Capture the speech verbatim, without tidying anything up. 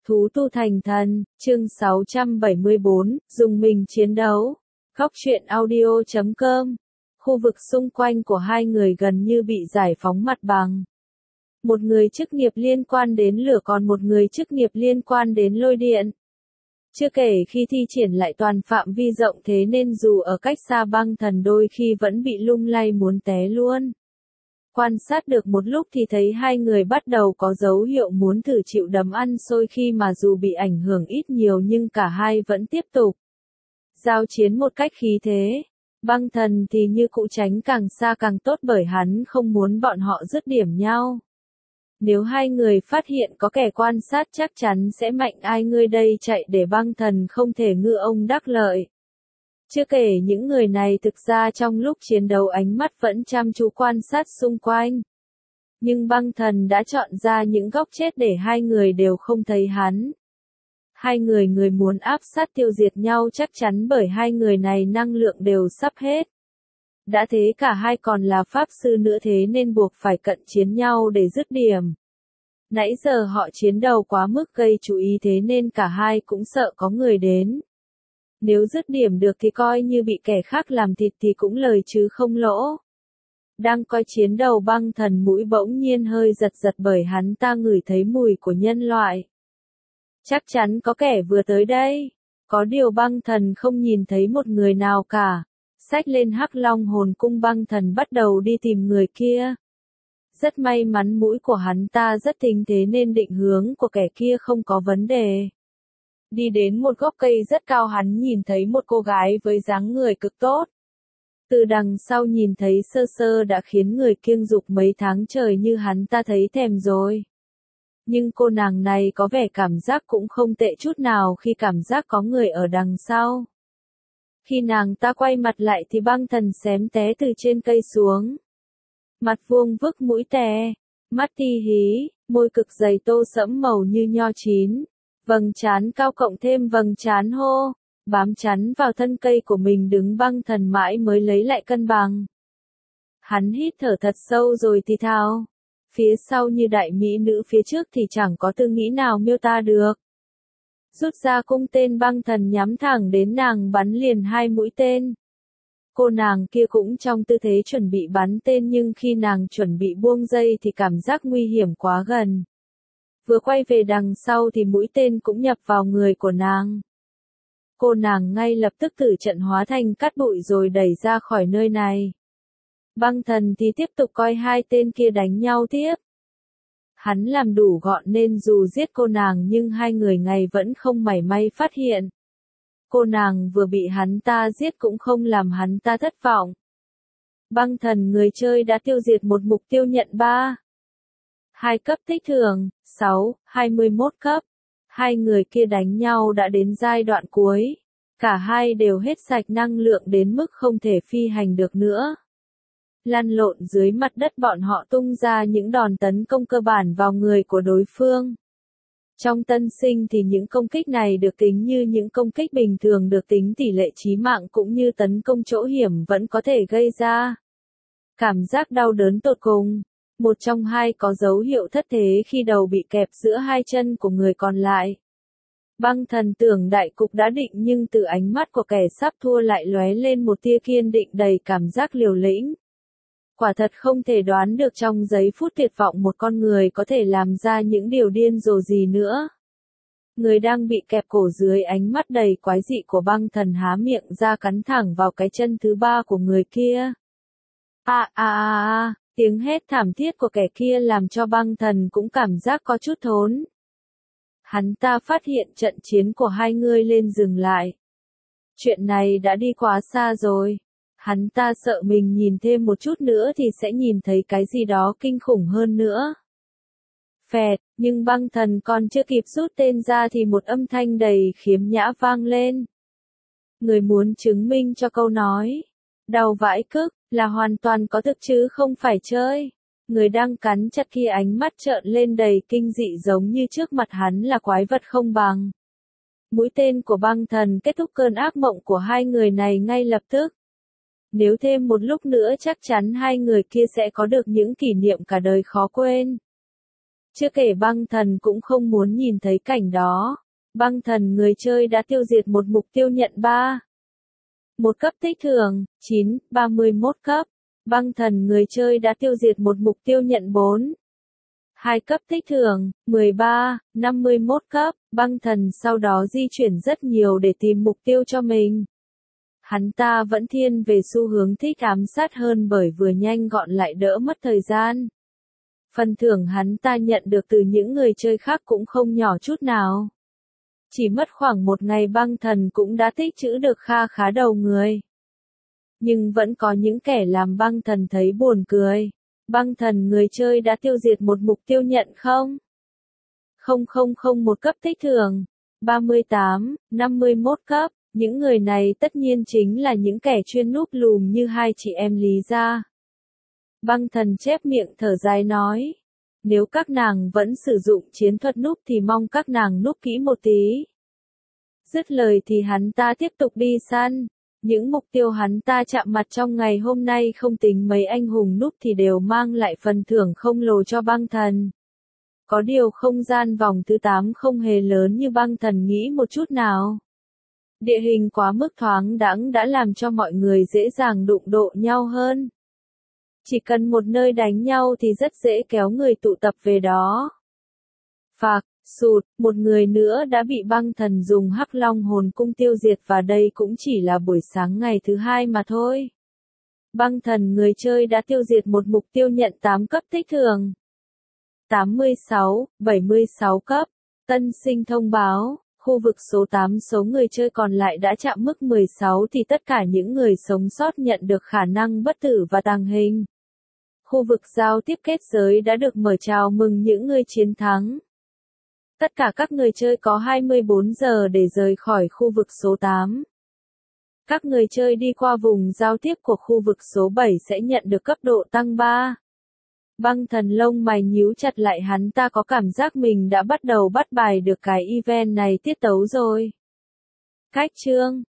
Thú tu thành thần, chương sáu trăm bảy mươi bốn, dùng mình chiến đấu. Góc truyện audio chấm com. Khu vực xung quanh của hai người gần như bị giải phóng mặt bằng. Một người chức nghiệp liên quan đến lửa còn một người chức nghiệp liên quan đến lôi điện. Chưa kể khi thi triển lại toàn phạm vi rộng thế nên dù ở cách xa băng thần đôi khi vẫn bị lung lay muốn té luôn. Quan sát được một lúc thì thấy hai người bắt đầu có dấu hiệu muốn thử chịu đấm ăn xôi khi mà dù bị ảnh hưởng ít nhiều nhưng cả hai vẫn tiếp tục giao chiến một cách khí thế. Băng thần thì như cụ tránh càng xa càng tốt bởi hắn không muốn bọn họ dứt điểm nhau. Nếu hai người phát hiện có kẻ quan sát chắc chắn sẽ mạnh ai ngươi đây chạy để băng thần không thể ngư ông đắc lợi. Chưa kể những người này thực ra trong lúc chiến đấu ánh mắt vẫn chăm chú quan sát xung quanh. Nhưng băng thần đã chọn ra những góc chết để hai người đều không thấy hắn. Hai người người muốn áp sát tiêu diệt nhau chắc chắn bởi hai người này năng lượng đều sắp hết. Đã thế cả hai còn là pháp sư nữa thế nên buộc phải cận chiến nhau để dứt điểm. Nãy giờ họ chiến đấu quá mức gây chú ý thế nên cả hai cũng sợ có người đến. Nếu dứt điểm được thì coi như bị kẻ khác làm thịt thì cũng lời chứ không lỗ. Đang coi chiến đầu băng thần mũi bỗng nhiên hơi giật giật bởi hắn ta ngửi thấy mùi của nhân loại. Chắc chắn có kẻ vừa tới đây. Có điều băng thần không nhìn thấy một người nào cả. Xách lên hắc long hồn cung băng thần bắt đầu đi tìm người kia. Rất may mắn mũi của hắn ta rất tinh thế nên định hướng của kẻ kia không có vấn đề. Đi đến một gốc cây rất cao hắn nhìn thấy một cô gái với dáng người cực tốt. Từ đằng sau nhìn thấy sơ sơ đã khiến người kiêng dục mấy tháng trời như hắn ta thấy thèm rồi. Nhưng cô nàng này có vẻ cảm giác cũng không tệ chút nào khi cảm giác có người ở đằng sau. Khi nàng ta quay mặt lại thì băng thần xém té từ trên cây xuống. Mặt vuông vức mũi tè, mắt ti hí, môi cực dày tô sẫm màu như nho chín. Vầng trán cao cộng thêm vầng trán hô, bám chắn vào thân cây của mình đứng băng thần mãi mới lấy lại cân bằng. Hắn hít thở thật sâu rồi thì thào. Phía sau như đại mỹ nữ phía trước thì chẳng có tư nghĩ nào miêu tả được. Rút ra cung tên băng thần nhắm thẳng đến nàng bắn liền hai mũi tên. Cô nàng kia cũng trong tư thế chuẩn bị bắn tên nhưng khi nàng chuẩn bị buông dây thì cảm giác nguy hiểm quá gần. Vừa quay về đằng sau thì mũi tên cũng nhập vào người của nàng. Cô nàng ngay lập tức tử trận hóa thành cát bụi rồi đẩy ra khỏi nơi này. Băng thần thì tiếp tục coi hai tên kia đánh nhau tiếp. Hắn làm đủ gọn nên dù giết cô nàng nhưng hai người này vẫn không mảy may phát hiện. Cô nàng vừa bị hắn ta giết cũng không làm hắn ta thất vọng. Băng thần người chơi đã tiêu diệt một mục tiêu nhận ba. Hai cấp tích thưởng, sáu, hai mươi mốt cấp. Hai người kia đánh nhau đã đến giai đoạn cuối. Cả hai đều hết sạch năng lượng đến mức không thể phi hành được nữa. Lăn lộn dưới mặt đất bọn họ tung ra những đòn tấn công cơ bản vào người của đối phương. Trong tân sinh thì những công kích này được tính như những công kích bình thường được tính tỷ lệ chí mạng cũng như tấn công chỗ hiểm vẫn có thể gây ra. Cảm giác đau đớn tột cùng. Một trong hai có dấu hiệu thất thế khi đầu bị kẹp giữa hai chân của người còn lại. Băng thần tưởng đại cục đã định nhưng từ ánh mắt của kẻ sắp thua lại lóe lên một tia kiên định đầy cảm giác liều lĩnh. Quả thật không thể đoán được trong giây phút tuyệt vọng một con người có thể làm ra những điều điên rồ gì nữa. Người đang bị kẹp cổ dưới ánh mắt đầy quái dị của băng thần há miệng ra cắn thẳng vào cái chân thứ ba của người kia. A a a a, tiếng hét thảm thiết của kẻ kia làm cho băng thần cũng cảm giác có chút thốn. Hắn ta phát hiện trận chiến của hai người lên dừng lại. Chuyện này đã đi quá xa rồi. Hắn ta sợ mình nhìn thêm một chút nữa thì sẽ nhìn thấy cái gì đó kinh khủng hơn nữa. Phẹt, nhưng băng thần còn chưa kịp rút tên ra thì một âm thanh đầy khiếm nhã vang lên. Người muốn chứng minh cho câu nói. Đau vãi cức, là hoàn toàn có thực chứ không phải chơi. Người đang cắn chặt kia ánh mắt trợn lên đầy kinh dị giống như trước mặt hắn là quái vật không bằng. Mũi tên của băng thần kết thúc cơn ác mộng của hai người này ngay lập tức. Nếu thêm một lúc nữa chắc chắn hai người kia sẽ có được những kỷ niệm cả đời khó quên. Chưa kể băng thần cũng không muốn nhìn thấy cảnh đó. Băng thần người chơi đã tiêu diệt một mục tiêu nhận ba. Một cấp tích thưởng, chín, ba mươi mốt cấp. Băng thần người chơi đã tiêu diệt một mục tiêu nhận bốn. Hai cấp tích thưởng, mười ba, năm mươi mốt cấp. Băng thần sau đó di chuyển rất nhiều để tìm mục tiêu cho mình. Hắn ta vẫn thiên về xu hướng thích ám sát hơn bởi vừa nhanh gọn lại đỡ mất thời gian. Phần thưởng hắn ta nhận được từ những người chơi khác cũng không nhỏ chút nào. Chỉ mất khoảng một ngày băng thần cũng đã tích trữ được kha khá đầu người. Nhưng vẫn có những kẻ làm băng thần thấy buồn cười. Băng thần người chơi đã tiêu diệt một mục tiêu nhận không? Không không không một cấp tích thưởng. ba mươi tám, năm mươi mốt cấp. Những người này tất nhiên chính là những kẻ chuyên núp lùm như hai chị em Lý gia. Băng thần chép miệng thở dài nói. Nếu các nàng vẫn sử dụng chiến thuật núp thì mong các nàng núp kỹ một tí. Dứt lời thì hắn ta tiếp tục đi săn. Những mục tiêu hắn ta chạm mặt trong ngày hôm nay không tính mấy anh hùng núp thì đều mang lại phần thưởng không lồ cho băng thần. Có điều không gian vòng thứ tám không hề lớn như băng thần nghĩ một chút nào. Địa hình quá mức thoáng đãng đã làm cho mọi người dễ dàng đụng độ nhau hơn. Chỉ cần một nơi đánh nhau thì rất dễ kéo người tụ tập về đó. Phạc, sụt, một người nữa đã bị băng thần dùng hắc long hồn cung tiêu diệt và đây cũng chỉ là buổi sáng ngày thứ hai mà thôi. Băng thần người chơi đã tiêu diệt một mục tiêu nhận tám cấp tích thưởng. tám mươi sáu, bảy mươi sáu cấp. Tân sinh thông báo, khu vực số tám số người chơi còn lại đã chạm mức mười sáu thì tất cả những người sống sót nhận được khả năng bất tử và tàng hình. Khu vực giao tiếp kết giới đã được mở chào mừng những người chiến thắng. Tất cả các người chơi có hai mươi bốn giờ để rời khỏi khu vực số tám. Các người chơi đi qua vùng giao tiếp của khu vực số bảy sẽ nhận được cấp độ tăng ba. Băng thần lông mày nhíu chặt lại, hắn ta có cảm giác mình đã bắt đầu bắt bài được cái event này tiết tấu rồi. Cách chương